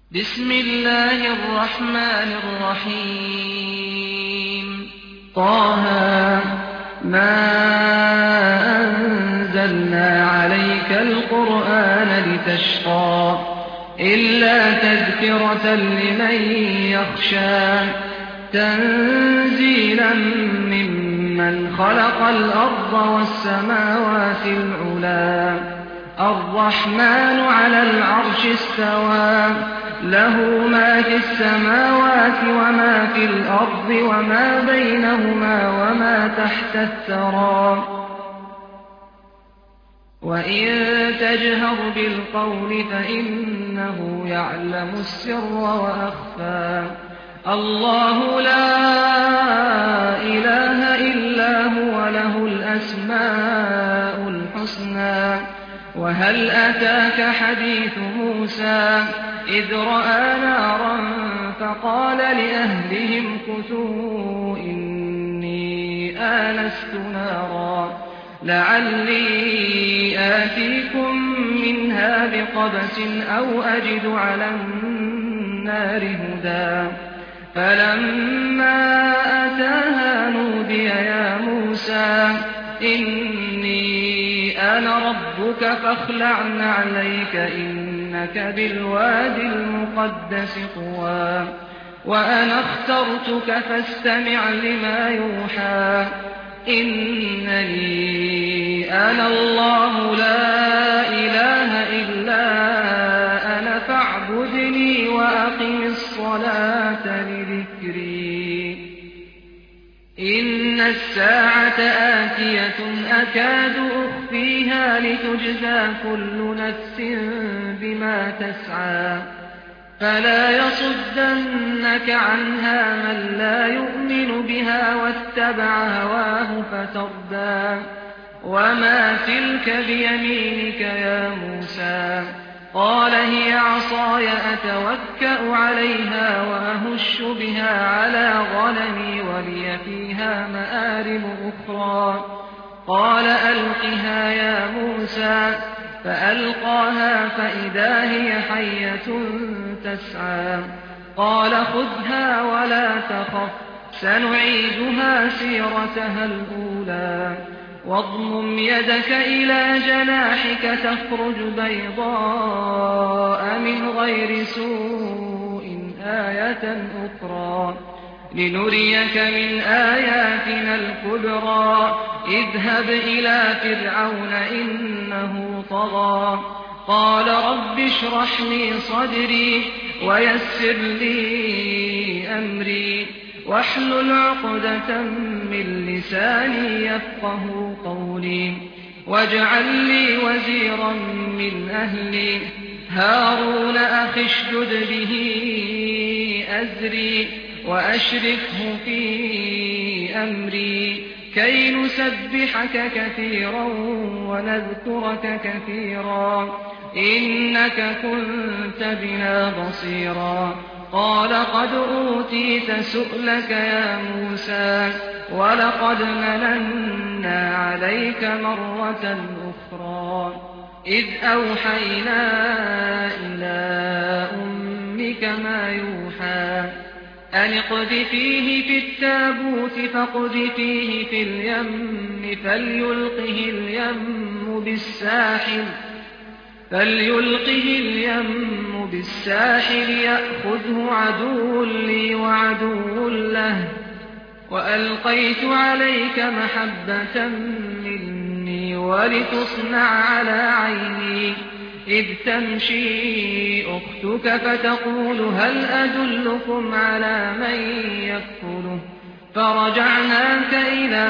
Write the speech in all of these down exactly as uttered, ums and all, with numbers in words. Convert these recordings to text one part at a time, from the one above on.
بسم الله الرحمن الرحيم طه ما أنزلنا عليك القرآن لتشقى إلا تذكرة لمن يخشى تنزيلا ممن خلق الأرض والسماوات العلى الرحمن على العرش استوى له ما في السماوات وما في الأرض وما بينهما وما تحت الثرى وإن تجهر بالقول فإنه يعلم السر وأخفى الله لا إله إلا هو له الأسماء الحسنى وهل أتاك حديث موسى إذ رأى نارا فقال لأهلهم كثوا إني آنست نارا لعلي آتيكم منها بقبس أو أجد على النار هدى فلما أتاها نودي يا موسى إني أنا ربك فاخلع نعليك إنك بالوادي المقدس طوى وأنا اخترتك فاستمع لما يوحى إنني أنا الله لا إله إلا أنا فاعبدني وأقم الصلاة لذكري إن الساعة آتية أكاد أخفيها لتجزى كل نفس بما تسعى فلا يصدنك عنها من لا يؤمن بها واتبع هواه فتردى وما تلك بيمينك يا موسى قال هي عصاي أتوكأ عليها وأهش بها على غنمي ولي فيها مآرب أخرى قال ألقها يا موسى فألقاها فإذا هي حية تسعى قال خذها ولا تخف سنعيدها سيرتها الأولى واضمم يدك إلى جناحك تخرج بيضاء من غير سوء آية أخرى لنريك من آياتنا الكبرى اذهب إلى فرعون إنه طغى قال رب اشرح لي صدري ويسر لي أمري واحلل عقدة من لساني يفقه قولي واجعل لي وزيرا من أهلي هارون أخي اشدد به أزري وأشركه في أمري كي نسبحك كثيرا ونذكرك كثيرا إنك كنت بنا بصيرا قال قد أوتيت سؤلك يا موسى ولقد مننا عليك مرة أخرى إذ أوحينا إلى أمك ما يوحى أن اقذفيه في التابوت فاقذفيه في اليم فليلقه اليم بالساحل فليلقه اليم بالساحل يأخذه عدو لي وعدو له وألقيت عليك محبة مني ولتصنع على عيني إذ تمشي أختك فتقول هل أدلكم على من يكفله فرجعناك إلى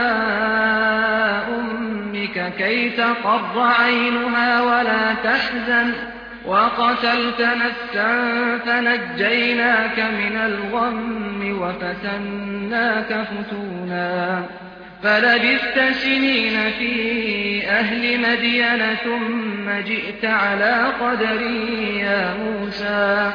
أمك كي تقر عينها ولا تحزن وقتلت نفسا فنجيناك من الغم وفتناك فتونا فلبثت سنين في أهل مدين ثم جئت على قدري يا موسى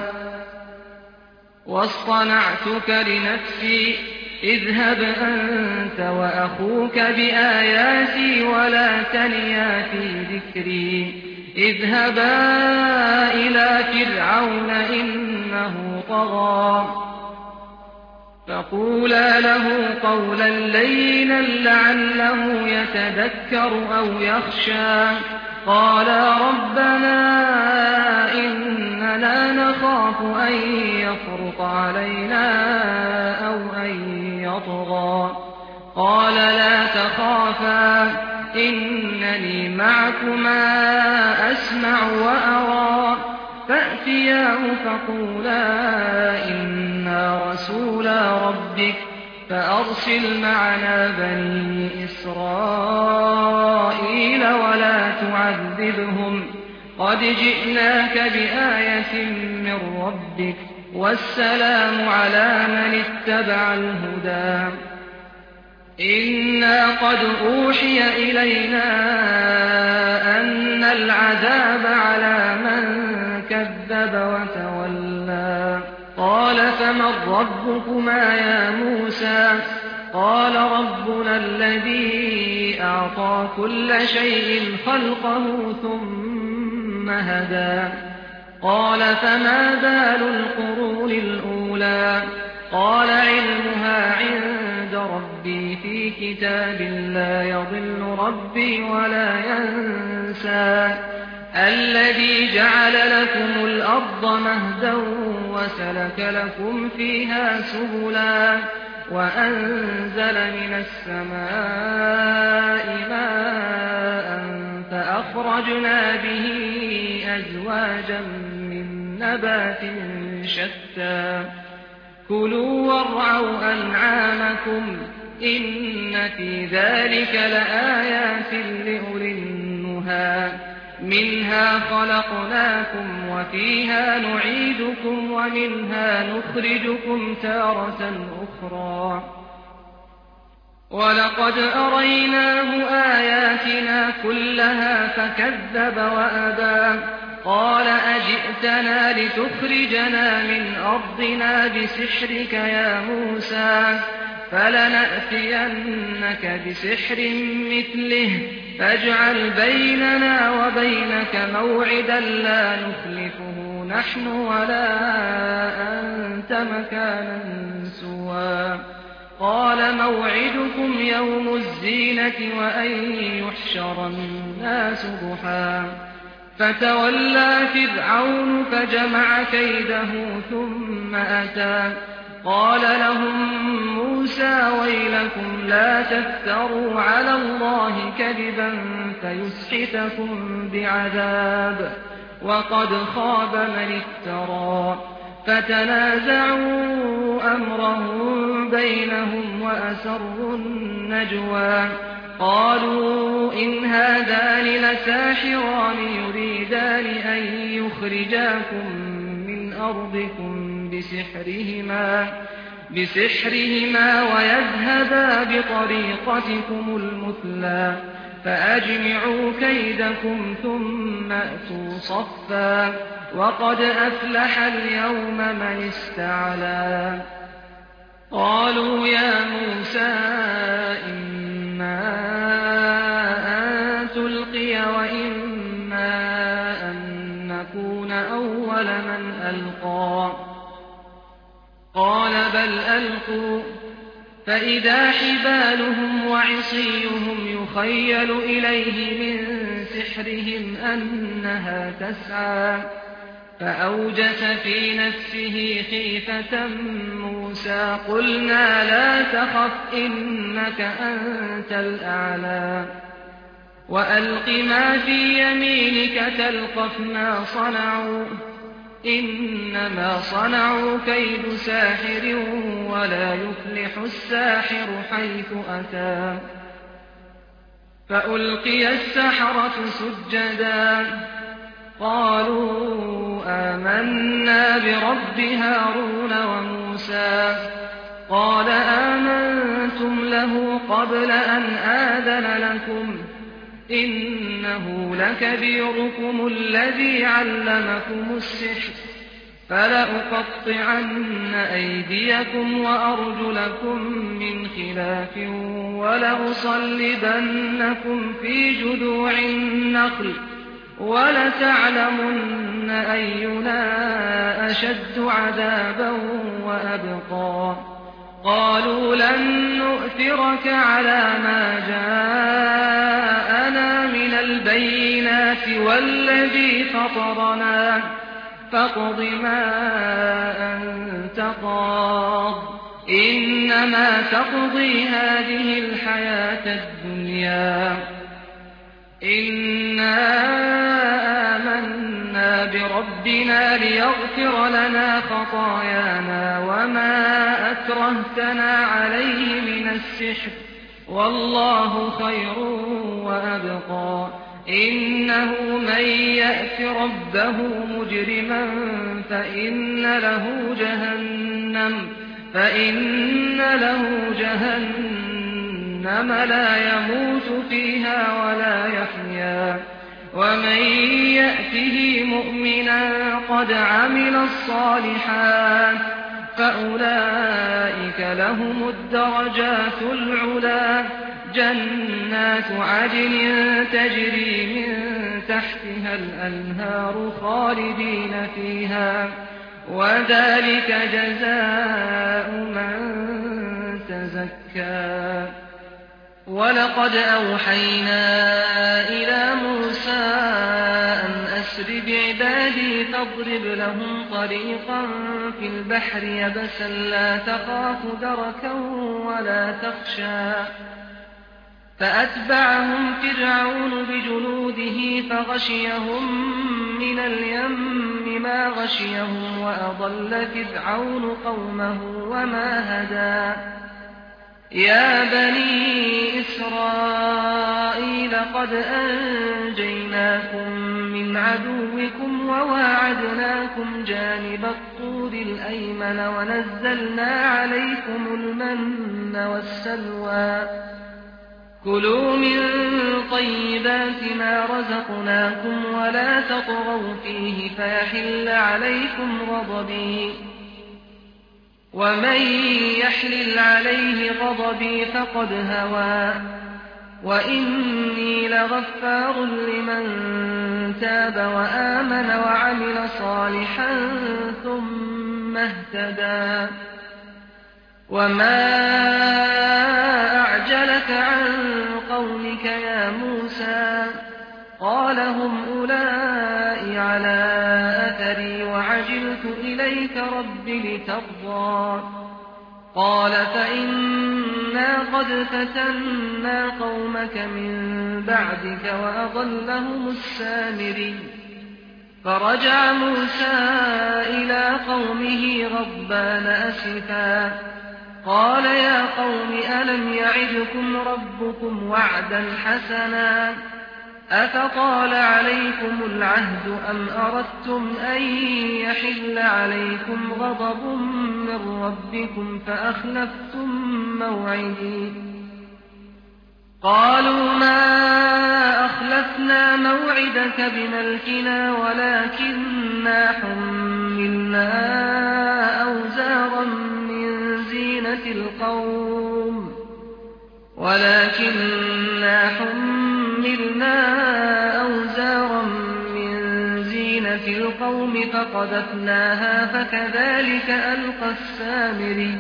واصطنعتك لنفسي اذهب أنت وأخوك بآياتي ولا تنيا في ذكري اذهبا إلى فرعون إنه طغى فقولا له قولا لينا لعله يتذكر أو يخشى قالا ربنا إننا نخاف أن يفرط علينا أو أن يطغى قال لا تخافا إنني معكما أسمع وأرى فأتياه فقولا إنا رسولا ربك فأرسل معنا بني إسرائيل ولا تعذبهم قد جئناك بآية من ربك والسلام على من اتبع الهدى إنا قد أوحي إلينا أن العذاب على من كذب وتولى قال فمن ربكما يا موسى قال ربنا الذي أعطى كل شيء خلقه ثم هدى قال فما بال القرون الأولى قال علمها عند ربي في كتاب لا يضل ربي ولا ينسى الذي جعل لكم الأرض مهدا وسلك لكم فيها سبلا وأنزل من السماء ماء فأخرجنا به أزواجا من نبات شتى كلوا وارعوا أنعامكم إن في ذلك لآيات لأولي النهى منها خلقناكم وفيها نعيدكم ومنها نخرجكم تارة أخرى ولقد أريناه آياتنا كلها فكذب وأبى قال أجئتنا لتخرجنا من أرضنا بسحرك يا موسى فلنأتينك بسحر مثله فاجعل بيننا وبينك موعدا لا نخلفه نحن ولا أنت مكانا سوى قال موعدكم يوم الزينة وأن يحشر الناس ضحى فتولى فرعون فجمع كيده ثم أتى قال لهم موسى ويلكم لا تفتروا على الله كذبا فيسحتكم بعذاب وقد خاب من افترى فتنازعوا أمرهم بينهم وأسروا النجوى قالوا إن هذان لساحران يريدان أن يخرجاكم من أرضكم بسحرهما, بسحرهما ويذهبا بطريقتكم المثلى فأجمعوا كيدكم ثم أتوا صفا وقد أفلح اليوم من استعلى قالوا يا موسى إما أن تلقي وإما أن نكون أول من ألقى قال بل ألقوا فإذا حبالهم وعصيهم يخيل إليه من سحرهم أنها تسعى فأوجس في نفسه خيفة موسى قلنا لا تخف إنك أنت الأعلى وألق ما في يمينك تلقف ما صنعوا إنما صنعوا كيد ساحر ولا يفلح الساحر حيث أتى فألقي السحرة سجدا قالوا آمنا برب هارون وموسى قال آمنتم له قبل أن آذن لكم إنه لكبيركم الذي علمكم السحر فلأقطعن أيديكم وأرجلكم من خلاف ولأصلبنكم في جذوع النخل وَلَتَعْلَمُنَّ أَيُّنَا أَشَدُّ عَذَابًا وَأَبْقَىٰ قَالُوا لَن نُّؤْثِرَكَ عَلَىٰ مَا جَاءَنَا مِنَ الْبَيِّنَاتِ وَالَّذِي فَطَرَنَا فَاقْضِ مَا أَنتَ قَاضٍ إِنَّمَا تَقْضِي هَٰذِهِ الْحَيَاةَ الدُّنْيَا إِنَّا آمَنَّا بِرَبِّنَا لِيَغْفِرَ لَنَا خَطَايَانَا وَمَا أَكْرَهْتَنَا عَلَيْهِ مِنَ السِّحْرِ ۗ وَاللَّهُ خَيْرٌ وَأَبْقَىٰ إِنَّهُ مَن يَأْتِ رَبَّهُ مُجْرِمًا فَإِنَّ لَهُ جَهَنَّمَ فَإِنَّ لَهُ جَهَنَّمَ لَا يَمُوتُ فِيهَا وَلَا يَحْيَىٰ وَمَن يَأْتِهِ مُؤْمِنًا قَدْ عَمِلَ الصَّالِحَاتِ فَأُولَٰئِكَ لَهُمُ الدَّرَجَاتُ الْعُلَىٰ جَنَّاتُ عَدْنٍ تَجْرِي مِن تَحْتِهَا الْأَنْهَارُ خَالِدِينَ فِيهَا ۚ وَذَٰلِكَ جَزَاءُ مَن تَزَكَّىٰ وَلَقَدْ أَوْحَيْنَا إِلَىٰ مُوسَىٰ أَنْ أَسْرِ بِعِبَادِي فاضْرِبْ لَهُمْ طَرِيقًا فِي الْبَحْرِ يَبَسًا لَّا تَخَافُ دَرَكًا وَلَا تَخْشَىٰ فَأَتْبَعَهُمْ فِرْعَوْنُ بِجُنُودِهِ فَغَشِيَهُم مِّنَ الْيَمِّ مَا غَشِيَهُمْ وَأَضَلَّ فِرْعَوْنُ قَوْمَهُ وَمَا هَدَىٰ يَا بَنِي إِسْرَائِيلَ قَدْ أَنجَيْنَاكُم مِّنْ عَدُوِّكُمْ وَوَاعَدْنَاكُمْ جَانِبَ الطُّورِ الْأَيْمَنَ وَنَزَّلْنَا عَلَيْكُمُ الْمَنَّ وَالسَّلْوَىٰ ۖ كُلُوا مِن طَيِّبَاتِ مَا رَزَقْنَاكُمْ وَلَا تَطْغَوْا فِيهِ فَيَحِلَّ عَلَيْكُمْ غَضَبِي ۖ وَمَن يَحْلِلْ عَلَيْهِ غَضَبِي فَقَدْ هَوَىٰ وَإِنِّي لَغَفَّارٌ لِّمَن تَابَ وَآمَنَ وَعَمِلَ صَالِحًا ثُمَّ اهْتَدَىٰ وَمَا أَعْجَلَكَ عَن قَوْمِكَ يَا مُوسَىٰ قَالَ هُمْ أُولَاءِ عَلَىٰ أَثَرِي وَعَجِلْتُ إِلَيْكَ رَبِّ لِتَرْضَىٰ قَالَ فَإِنَّا قَدْ فَتَنَّا قَوْمَكَ مِن بَعْدِكَ وَأَضَلَّهُمُ السَّامِرِيُّ فَرَجَعَ مُوسَىٰ إِلَىٰ قَوْمِهِ غَضْبَانَ أَسِفًا قَالَ يَا قَوْمِ أَلَمْ يَعِدْكُمْ رَبُّكُمْ وَعْدًا حَسَنًا أَفَطَالَ عَلَيْكُمُ الْعَهْدُ أَمْ أَرَدتُّمْ أَن يَحِلَّ عَلَيْكُمْ غَضَبٌ مِّن رَّبِّكُمْ فَأَخْلَفْتُم مَّوْعِدِي قَالُوا مَا أَخْلَفْنَا مَوْعِدَكَ بِمَلْكِنَا وَلَٰكِنَّا حُمِّلْنَا أَوْزَارًا مِّن زِينَةِ الْقَوْمِ ولكننا حملنا أوزارا من زينة القوم فقذفناها فكذلك ألقى السامري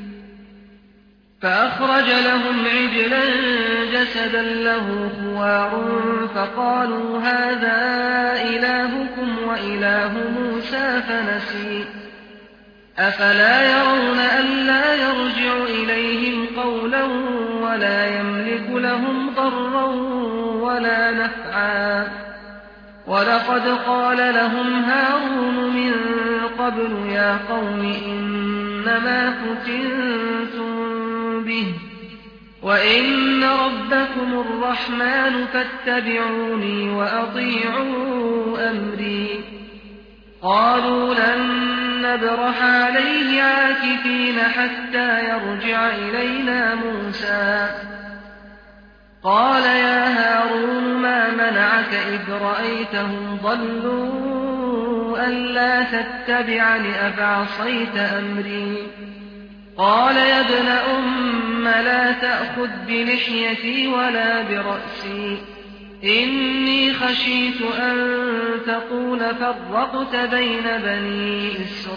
فأخرج لهم عجلا جسدا له خوار فقالوا هذا إلهكم وإله موسى فنسي أفلا يرون ألا يرجع إليهم قولا ولا يملك لهم ضرا ولا نفعا ولقد قال لهم هارون من قبل يا قوم إنما فتنتم به وإن ربكم الرحمن فاتبعوني وأطيعوا أمري قالوا لن نبرح عليه عاكفين حتى يرجع إلينا موسى قال يا هارون ما منعك إذ رأيتهم ضلوا ألا تتبعني أفعصيت أمري قال يا ابن أم لا تأخذ بلحيتي ولا برأسي إني خشيت أن تقول فرقت بين بني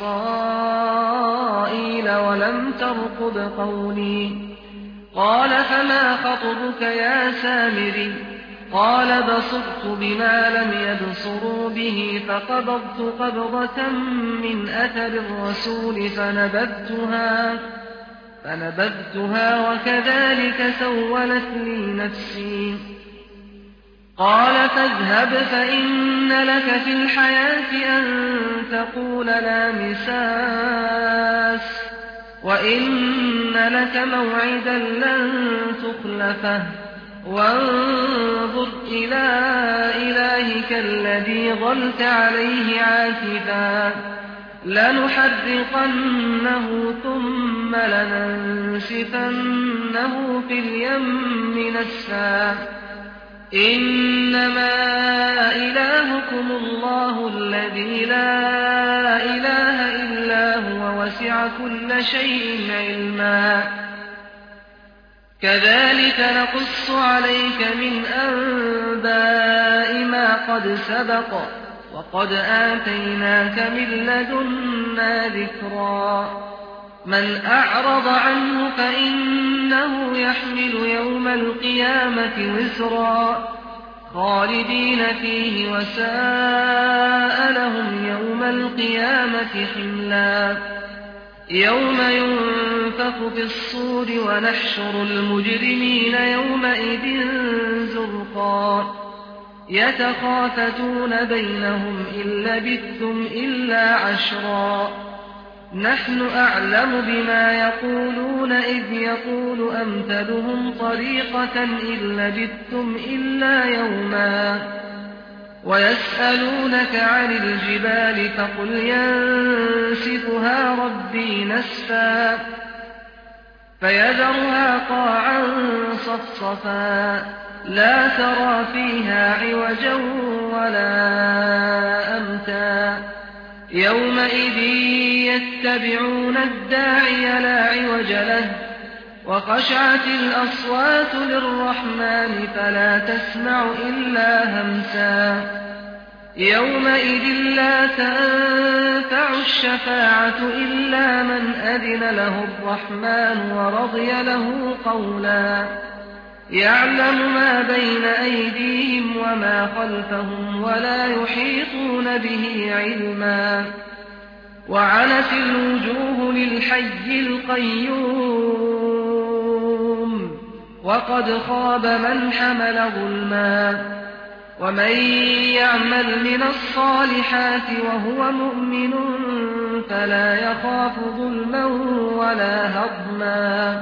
إسرائيل ولم ترقب قولي. قال فما خطبك يا سامري؟ قال بصرت بما لم يبصروا به فقبضت قبضة من أثر الرسول فنبذتها, فنبذتها وكذلك سولت لي نفسي. قال فاذهب فإن لك في الحياة أن تقول لا مساس وإن لك موعدا لن تخلفه وانظر إلى إلهك الذي ظلت عليه عاكفا لنحرقنه ثم لننسفنه في اليم نسفا إنما إلهكم الله الذي لا إله إلا هو وسع كل شيء علما كذلك نقص عليك من أنباء ما قد سبق وقد آتيناك من لدنا ذكرا من أعرض عنه فإنه يحمل يوم القيامة وزرا خالدين فيه وساء لهم يوم القيامة حملا يوم ينفخ في الصور ونحشر المجرمين يومئذ زرقا يتخافتون بينهم إن لبثتم إلا عشرا نحن أعلم بما يقولون إذ يقول أمثلهم طريقة إن لبثتم إلا يوما ويسألونك عن الجبال فقل ينسفها ربي نسفا فيذرها قاعا صفصفا لا ترى فيها عوجا ولا أمتا يومئذ يتبعون الداعي لا عوج له وخشعت الأصوات للرحمن فلا تسمع إلا همسا يومئذ لا تنفع الشفاعة إلا من أذن له الرحمن ورضي له قولا يعلم ما بين أيديهم وما خلفهم ولا يحيطون به علما وعنت الوجوه للحي القيوم وقد خاب من حمل ظلما ومن يعمل من الصالحات وهو مؤمن فلا يخاف ظلما ولا هضما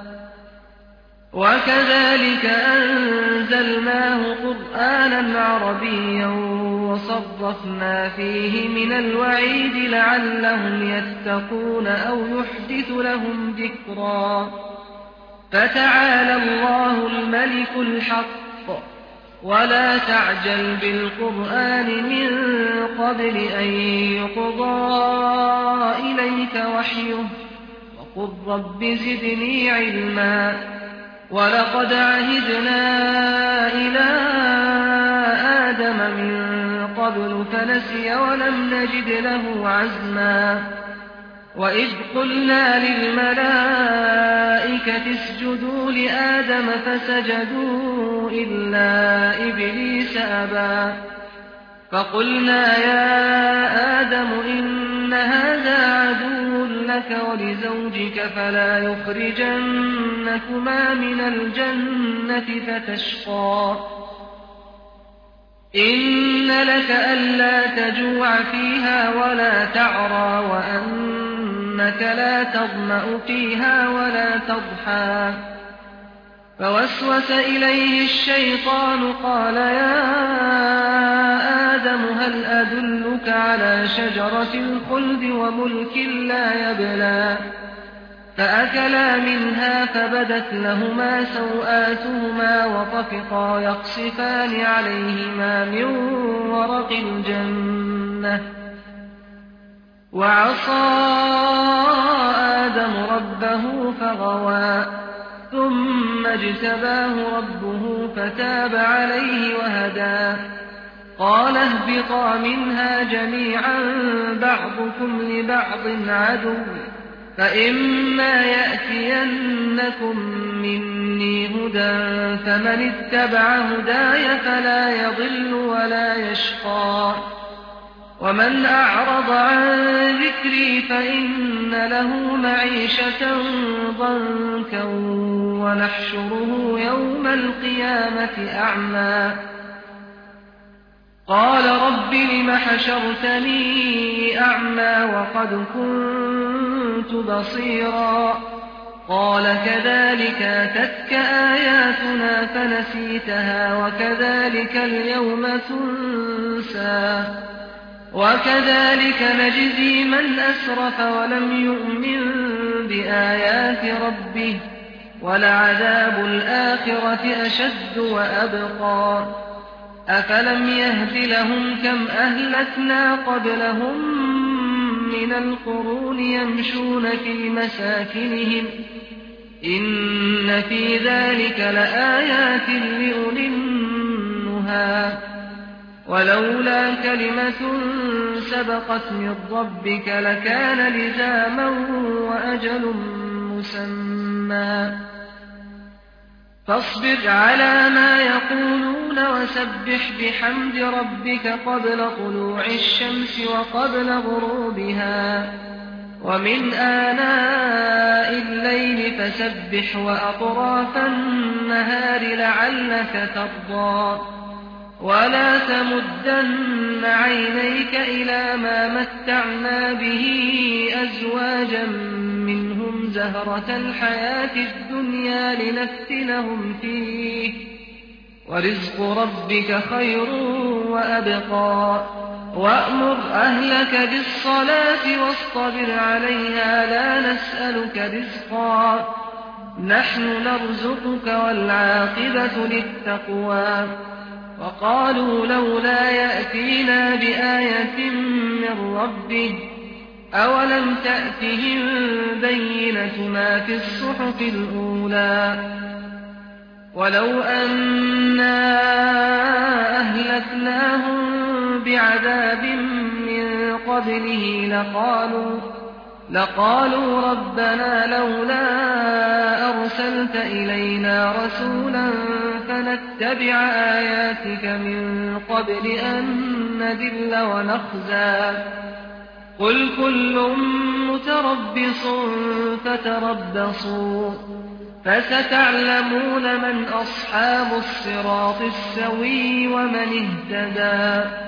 وكذلك أنزلناه قرآنا عربيا وصرفنا فيه من الوعيد لعلهم يتقون أو يحدث لهم ذكرا فتعالى الله الملك الحق ولا تعجل بالقرآن من قبل أن يقضى إليك وحيه وقل رب زدني علما ولقد عهدنا إلى آدم من قبل فنسي ولم نجد له عزما وإذ قلنا للملائكة اسجدوا لآدم فسجدوا إلا إبليس أبى فقلنا يا آدم إن هذا عدو لك ولزوجك فلا يخرجنكما من الجنة فتشقى إن لك ألا تجوع فيها ولا تعرى وأنك لا تظمأ فيها ولا تضحى فوسوس إليه الشيطان قال يا آدم هل أدلك على شجرة الخلد وملك لا يبلى فأكلا منها فبدت لهما سوآتهما وطفقا يقصفان عليهما من ورق الجنة وعصى آدم ربه فغوى ثم اجتباه ربه فتاب عليه وهدى قال اهبطا منها جميعا بعضكم لبعض عدو فإما يأتينكم مني هدى فمن اتبع هداي فلا يضل ولا يشقى ومن أعرض عن ذكري فإن له معيشة ضنكا ونحشره يوم القيامة أعمى قال رب لم حشرتني أعمى وقد كنت بصيرا قال كذلك أتتك آياتنا فنسيتها وكذلك اليوم تنسى وكذلك نجزي من أسرف ولم يؤمن بآيات ربه ولعذاب الآخرة أشد وأبقى أفلم يهد لهم كم أهلكنا قبلهم من القرون يمشون في مساكنهم إن في ذلك لآيات لأولي النهى ولولا كلمة سبقت من ربك لكان لزاما وأجل مسمى فاصبر على ما يقولون وسبح بحمد ربك قبل طلوع الشمس وقبل غروبها ومن آناء الليل فسبح وأطراف النهار لعلك ترضى ولا تمدن عينيك إلى ما متعنا به أزواجا منهم زهرة الحياة الدنيا لنفتنهم فيه ورزق ربك خير وأبقى وأمر أهلك بالصلاة واصطبر عليها لا نسألك رزقا نحن نرزقك والعاقبة للتقوى وقالوا لولا يأتينا بآية من ربه أولم تأتهم بينة ما في الصحف الأولى ولو أنا أهلكناهم بعذاب من قبله لقالوا لقالوا ربنا لولا أرسلت إلينا رسولا فنتبع آياتك من قبل أن نذل ونخزى قل كل متربص فتربصوا فستعلمون من أصحاب الصراط السوي ومن اهتدى